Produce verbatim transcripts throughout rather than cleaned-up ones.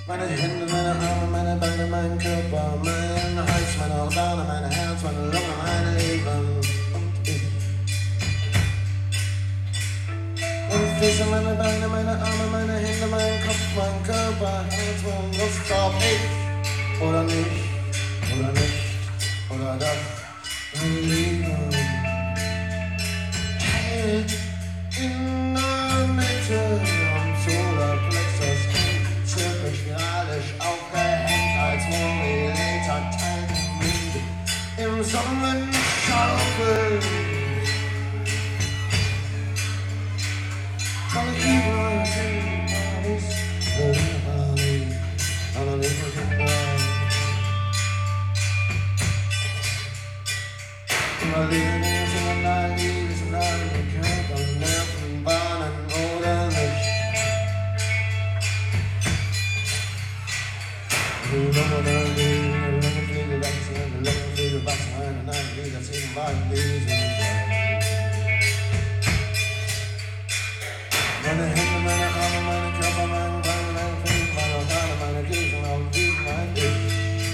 Meine Hände, meine Arme, meine Beine, mein Körper, mein Hals, meine Organe, mein Herz, meine Lunge, mein Leben und ich. Meine Füße, meine Beine, meine Arme, meine Hände, mein Kopf, mein Körper, Herz, mein Brustkorb, ich oder nicht, oder nicht, oder doch, mein Leben hält in der Mitte am Solarplexus, zirkeln spiralisch aufgehängt als Millimeter Teilmüde im Sonnenschaukel. Von überall hin alles, überall, aber nicht mehr überleben ist in der Liebe, ist in deinem Körper, Nervenbahnen oder nicht. Die Lunge, die Lungenflügel wachsen, die Lungenflügel wachsen ein und ein, wie das eben war in diesem Fall. Meine Hände, meine Arme, meine Körper, meine Beine, meine Füße, meine Organe, meine Glieder, mein Leben, mein Ich.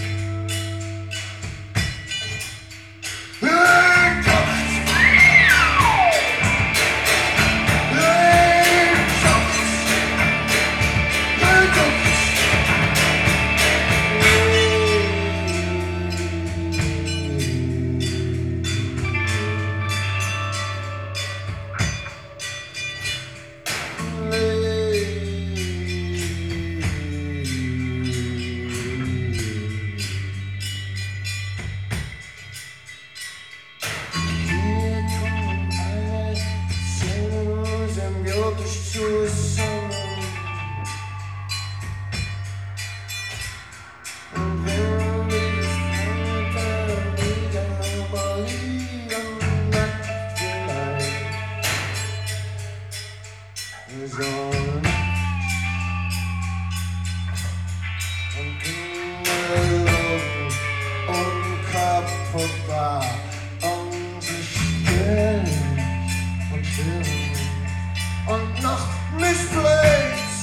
Unkaputtbar und sich still und still und noch misplaced.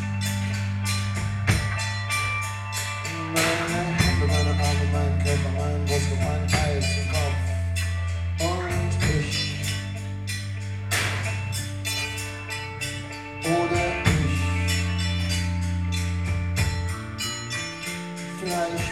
Meine Hände, meine Arme, mein Körper, mein Brust, mein Hals und Kopf und ich. Oder ich. Vielleicht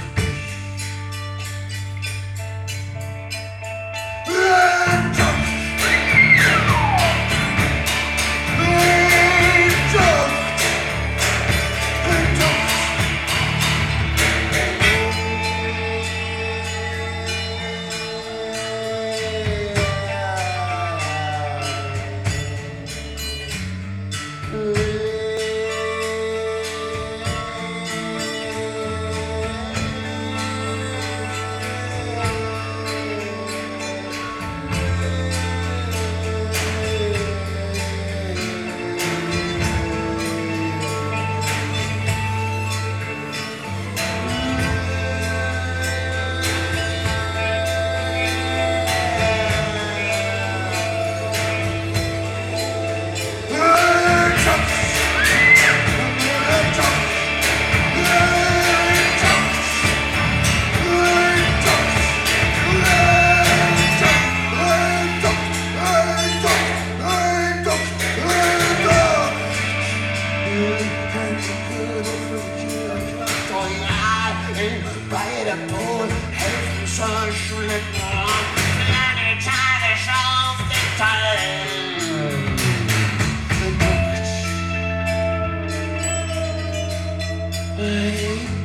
beide Polen helfen zerschnitten und planetarisch aufgeteilt.